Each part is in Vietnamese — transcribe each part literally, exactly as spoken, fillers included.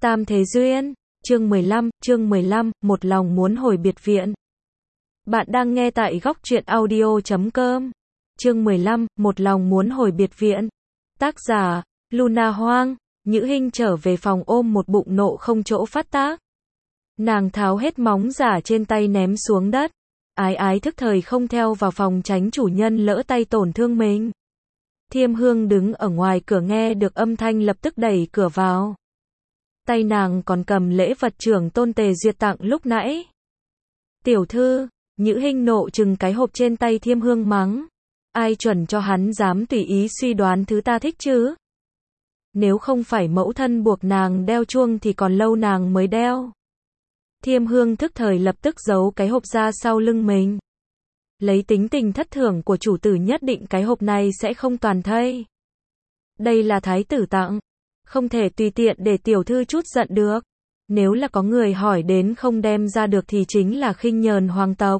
Tam Thế Duyên, chương mười lăm, chương mười lăm, một lòng muốn hồi biệt viện. Bạn đang nghe tại góc truyện audio chấm com. Chương mười lăm, một lòng muốn hồi biệt viện. Tác giả, Luna Hoang. Nhữ Hinh trở về phòng ôm một bụng nộ không chỗ phát tác. Nàng tháo hết móng giả trên tay ném xuống đất. Ái ái thức thời không theo vào phòng tránh chủ nhân lỡ tay tổn thương mình. Thiêm Hương đứng ở ngoài cửa nghe được âm thanh lập tức đẩy cửa vào. Tay nàng còn cầm lễ vật trưởng tôn Tề Duyệt tặng lúc nãy. Tiểu thư, Nhữ Hinh nộ chừng cái hộp trên tay Thiêm Hương mắng. Ai chuẩn cho hắn dám tùy ý suy đoán thứ ta thích chứ? Nếu không phải mẫu thân buộc nàng đeo chuông thì còn lâu nàng mới đeo. Thiêm Hương thức thời lập tức giấu cái hộp ra sau lưng mình. Lấy tính tình thất thường của chủ tử nhất định cái hộp này sẽ không toàn thây. Đây là thái tử tặng. Không thể tùy tiện để tiểu thư chút giận được. Nếu là có người hỏi đến không đem ra được thì chính là khinh nhờn hoàng tộc.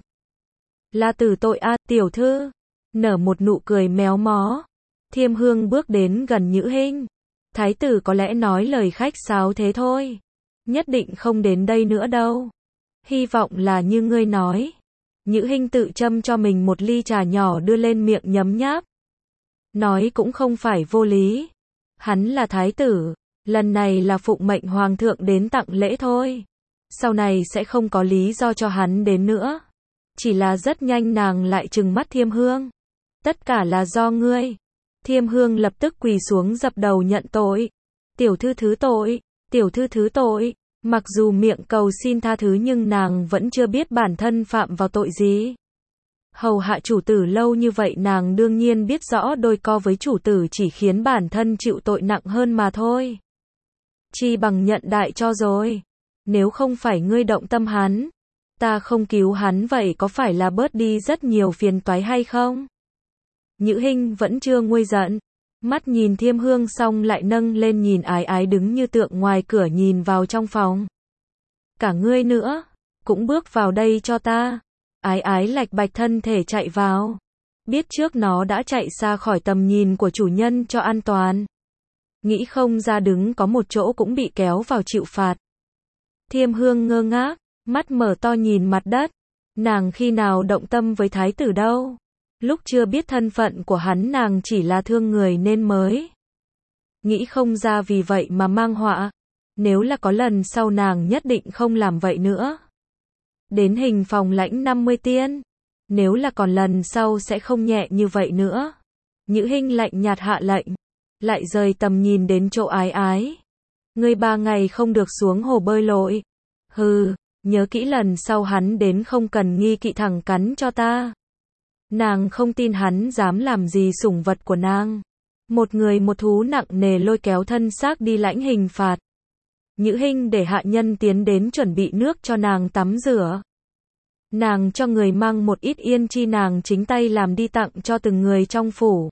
Là tử tội a, tiểu thư. Nở một nụ cười méo mó. Thiêm Hương bước đến gần Nhữ Hinh. Thái tử có lẽ nói lời khách sáo thế thôi. Nhất định không đến đây nữa đâu. Hy vọng là như ngươi nói. Nhữ Hinh tự châm cho mình một ly trà nhỏ đưa lên miệng nhấm nháp. Nói cũng không phải vô lý. Hắn là thái tử, lần này là phụng mệnh hoàng thượng đến tặng lễ thôi. Sau này sẽ không có lý do cho hắn đến nữa. Chỉ là rất nhanh nàng lại trừng mắt Thiêm Hương. Tất cả là do ngươi. Thiêm Hương lập tức quỳ xuống dập đầu nhận tội. Tiểu thư thứ tội, tiểu thư thứ tội. Mặc dù miệng cầu xin tha thứ nhưng nàng vẫn chưa biết bản thân phạm vào tội gì. Hầu hạ chủ tử lâu như vậy nàng đương nhiên biết rõ đôi co với chủ tử chỉ khiến bản thân chịu tội nặng hơn mà thôi. Chi bằng nhận đại cho rồi. Nếu không phải ngươi động tâm hắn, ta không cứu hắn vậy có phải là bớt đi rất nhiều phiền toái hay không? Nhữ Hinh vẫn chưa nguôi giận. Mắt nhìn Thiêm Hương xong lại nâng lên nhìn ái ái đứng như tượng ngoài cửa nhìn vào trong phòng. Cả ngươi nữa, cũng bước vào đây cho ta. Ái ái lạch bạch thân thể chạy vào. Biết trước nó đã chạy xa khỏi tầm nhìn của chủ nhân cho an toàn. Nghĩ không ra đứng có một chỗ cũng bị kéo vào chịu phạt. Thiêm Hương ngơ ngác, mắt mở to nhìn mặt đất. Nàng khi nào động tâm với thái tử đâu. Lúc chưa biết thân phận của hắn nàng chỉ là thương người nên mới. Nghĩ không ra vì vậy mà mang họa. Nếu là có lần sau nàng nhất định không làm vậy nữa. Đến hình phòng lãnh năm mươi tiên. Nếu là còn lần sau sẽ không nhẹ như vậy nữa. Nhữ Hinh lạnh nhạt hạ lệnh. Lại rời tầm nhìn đến chỗ ái ái. Ngươi ba ngày không được xuống hồ bơi lội. Hừ, nhớ kỹ lần sau hắn đến không cần nghi kỵ thẳng cắn cho ta. Nàng không tin hắn dám làm gì sủng vật của nàng. Một người một thú nặng nề lôi kéo thân xác đi lãnh hình phạt. Nhữ Hinh để hạ nhân tiến đến chuẩn bị nước cho nàng tắm rửa. Nàng cho người mang một ít yên chi nàng chính tay làm đi tặng cho từng người trong phủ.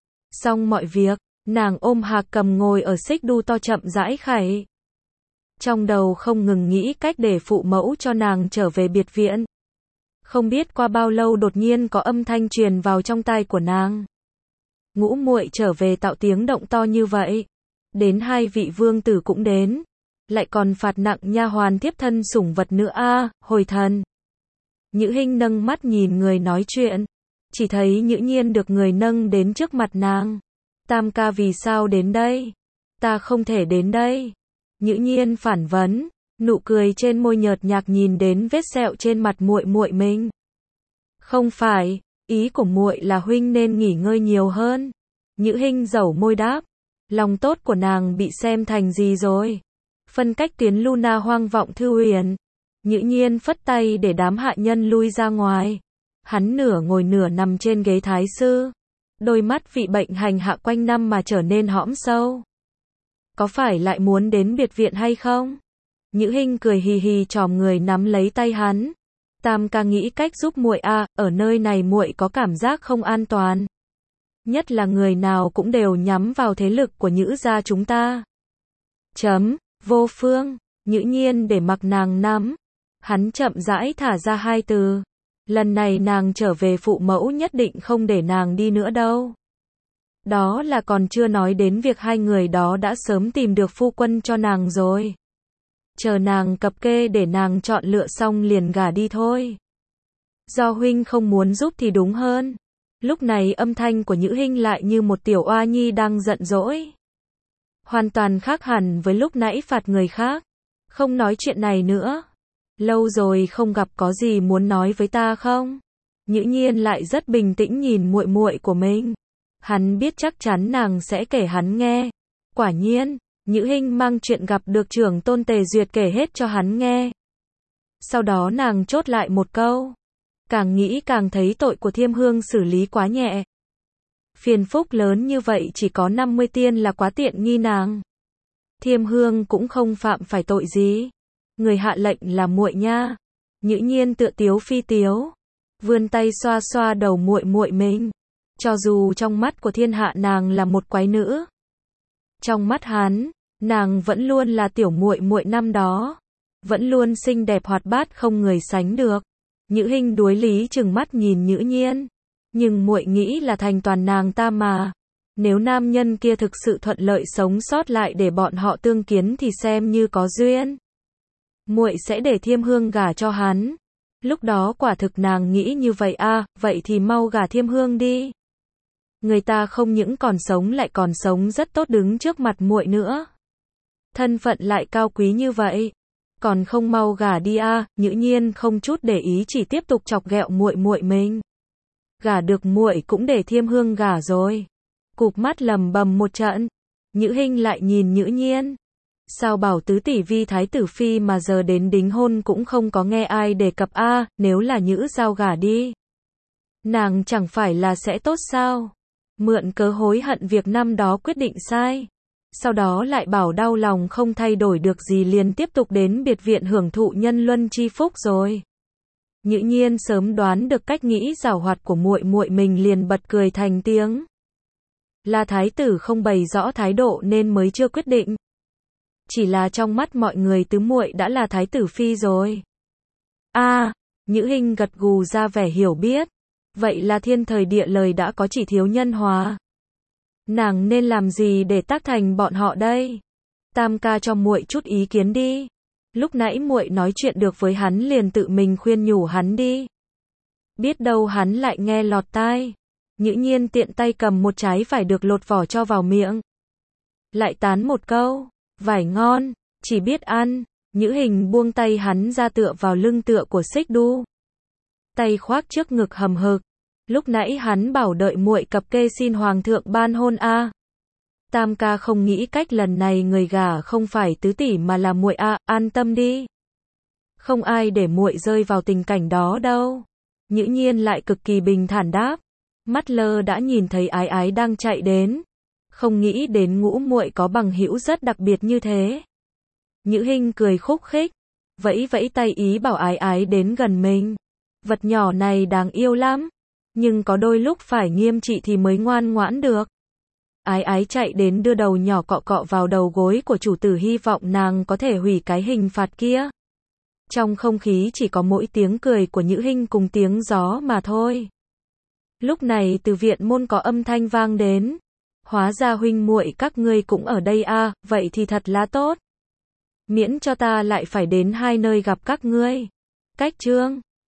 Xong mọi việc, nàng ôm Hạc Cầm ngồi ở xích đu to chậm rãi khải. Trong đầu không ngừng nghĩ cách để phụ mẫu cho nàng trở về biệt viện. Không biết qua bao lâu đột nhiên có âm thanh truyền vào trong tai của nàng. Ngũ muội trở về tạo tiếng động to như vậy. Đến hai vị vương tử cũng đến. Lại còn phạt nặng nha hoàn tiếp thân sủng vật nữa a, à, hồi thần. Nhữ Hinh nâng mắt nhìn người nói chuyện. Chỉ thấy Nhữ Nhiên được người nâng đến trước mặt nàng. Tam ca vì sao đến đây? Ta không thể đến đây. Nhữ Nhiên phản vấn. Nụ cười trên môi nhợt nhạt nhìn đến vết sẹo trên mặt muội muội mình. Không phải, ý của muội là huynh nên nghỉ ngơi nhiều hơn. Nhữ Hinh dẩu môi đáp. Lòng tốt của nàng bị xem thành gì rồi? Phân cách tuyến Luna Hoang vọng thư huyền. Nhữ Nhiên phất tay để đám hạ nhân lui ra ngoài. Hắn nửa ngồi nửa nằm trên ghế thái sư. Đôi mắt vị bệnh hành hạ quanh năm mà trở nên hõm sâu. Có phải lại muốn đến biệt viện hay không? Nhữ Hinh cười hì hì chòm người nắm lấy tay hắn. Tam ca nghĩ cách giúp muội a, à, ở nơi này muội có cảm giác không an toàn. Nhất là người nào cũng đều nhắm vào thế lực của Nhữ gia chúng ta. Chấm, vô phương, Nhữ Nhiên để mặc nàng nắm. Hắn chậm rãi thả ra hai từ. Lần này nàng trở về phụ mẫu nhất định không để nàng đi nữa đâu. Đó là còn chưa nói đến việc hai người đó đã sớm tìm được phu quân cho nàng rồi. chờ nàng cập kê để nàng chọn lựa xong liền gả đi thôi. Do huynh không muốn giúp thì đúng hơn. Lúc này âm thanh của Nhữ Hinh lại như một tiểu oa nhi đang giận dỗi. Hoàn toàn khác hẳn với lúc nãy phạt người khác. Không nói chuyện này nữa. Lâu rồi không gặp, có gì muốn nói với ta không? Nhữ Nhiên lại rất bình tĩnh nhìn muội muội của mình. Hắn biết chắc chắn nàng sẽ kể hắn nghe. Quả nhiên, Nhữ Hinh mang chuyện gặp được trưởng tôn Tề Duyệt kể hết cho hắn nghe. Sau đó nàng chốt lại một câu. Càng nghĩ càng thấy tội của Thiêm Hương xử lý quá nhẹ. Phiền phúc lớn như vậy chỉ có năm mươi tiên là quá tiện nghi nàng. Thiêm Hương cũng không phạm phải tội gì. Người hạ lệnh là muội nha. Nhữ Nhiên tựa tiếu phi tiếu, vươn tay xoa xoa đầu muội muội mình. Cho dù trong mắt của thiên hạ nàng là một quái nữ, trong mắt hắn, nàng vẫn luôn là tiểu muội muội năm đó, vẫn luôn xinh đẹp hoạt bát không người sánh được. Nhữ Hinh đuối lý chừng mắt nhìn Nhữ Nhiên, nhưng muội nghĩ là thành toàn nàng ta mà. Nếu nam nhân kia thực sự thuận lợi sống sót lại để bọn họ tương kiến thì xem như có duyên. Muội sẽ để Thiêm Hương gả cho hắn. Lúc đó quả thực nàng nghĩ như vậy à, vậy thì mau gả Thiêm Hương đi. Người ta không những còn sống lại còn sống rất tốt đứng trước mặt muội nữa. Thân phận lại cao quý như vậy, còn không mau gả đi à? Nhữ Nhiên không chút để ý chỉ tiếp tục chọc ghẹo muội muội mình. Gả được muội cũng để Thiêm Hương gả rồi. Cụp mắt lầm bầm một trận. Nhữ Hinh lại nhìn Nhữ Nhiên. Sao bảo tứ tỷ vi thái tử phi mà giờ đến đính hôn cũng không có nghe ai đề cập a, à, nếu là Nhữ Giao gả đi, nàng chẳng phải là sẽ tốt sao? Mượn cớ hối hận việc năm đó quyết định sai. Sau đó lại bảo đau lòng không thay đổi được gì liền tiếp tục đến biệt viện hưởng thụ nhân luân chi phúc rồi. Nhữ Nhiên sớm đoán được cách nghĩ giảo hoạt của muội muội mình liền bật cười thành tiếng. Là thái tử không bày rõ thái độ nên mới chưa quyết định. Chỉ là trong mắt mọi người tứ muội đã là thái tử phi rồi. A, à, Nhữ Hinh gật gù ra vẻ hiểu biết. Vậy là thiên thời địa lợi đã có, chỉ thiếu nhân hòa. Nàng nên làm gì để tác thành bọn họ đây? Tam ca cho muội chút ý kiến đi. Lúc nãy muội nói chuyện được với hắn liền tự mình khuyên nhủ hắn đi. Biết đâu hắn lại nghe lọt tai. Nhữ Nhiên tiện tay cầm một trái vải được lột vỏ cho vào miệng. Lại tán một câu, vải ngon, chỉ biết ăn. Nhữ Hình buông tay hắn ra tựa vào lưng tựa của Xích Đu. Tay khoác trước ngực hầm hực. Lúc nãy hắn bảo đợi muội cập kê xin hoàng thượng ban hôn a. À. Tam ca không nghĩ cách lần này người gả không phải tứ tỷ mà là muội a, à, an tâm đi. Không ai để muội rơi vào tình cảnh đó đâu. Nhữ Nhiên lại cực kỳ bình thản đáp. Mắt lơ đã nhìn thấy Ái Ái đang chạy đến. Không nghĩ đến ngũ muội có bằng hữu rất đặc biệt như thế. Nhữ Hinh cười khúc khích, vẫy vẫy tay ý bảo Ái Ái đến gần mình. Vật nhỏ này đáng yêu lắm, nhưng có đôi lúc phải nghiêm trị thì mới ngoan ngoãn được. Ái Ái chạy đến đưa đầu nhỏ cọ cọ vào đầu gối của chủ tử, hy vọng nàng có thể hủy cái hình phạt kia. Trong không khí chỉ có mỗi tiếng cười của Nhữ Hinh cùng tiếng gió mà thôi. Lúc này từ viện môn có âm thanh vang đến. Hóa ra huynh muội các ngươi cũng ở đây a, à, vậy thì thật là tốt. Miễn cho ta lại phải đến hai nơi gặp các ngươi. Cách chương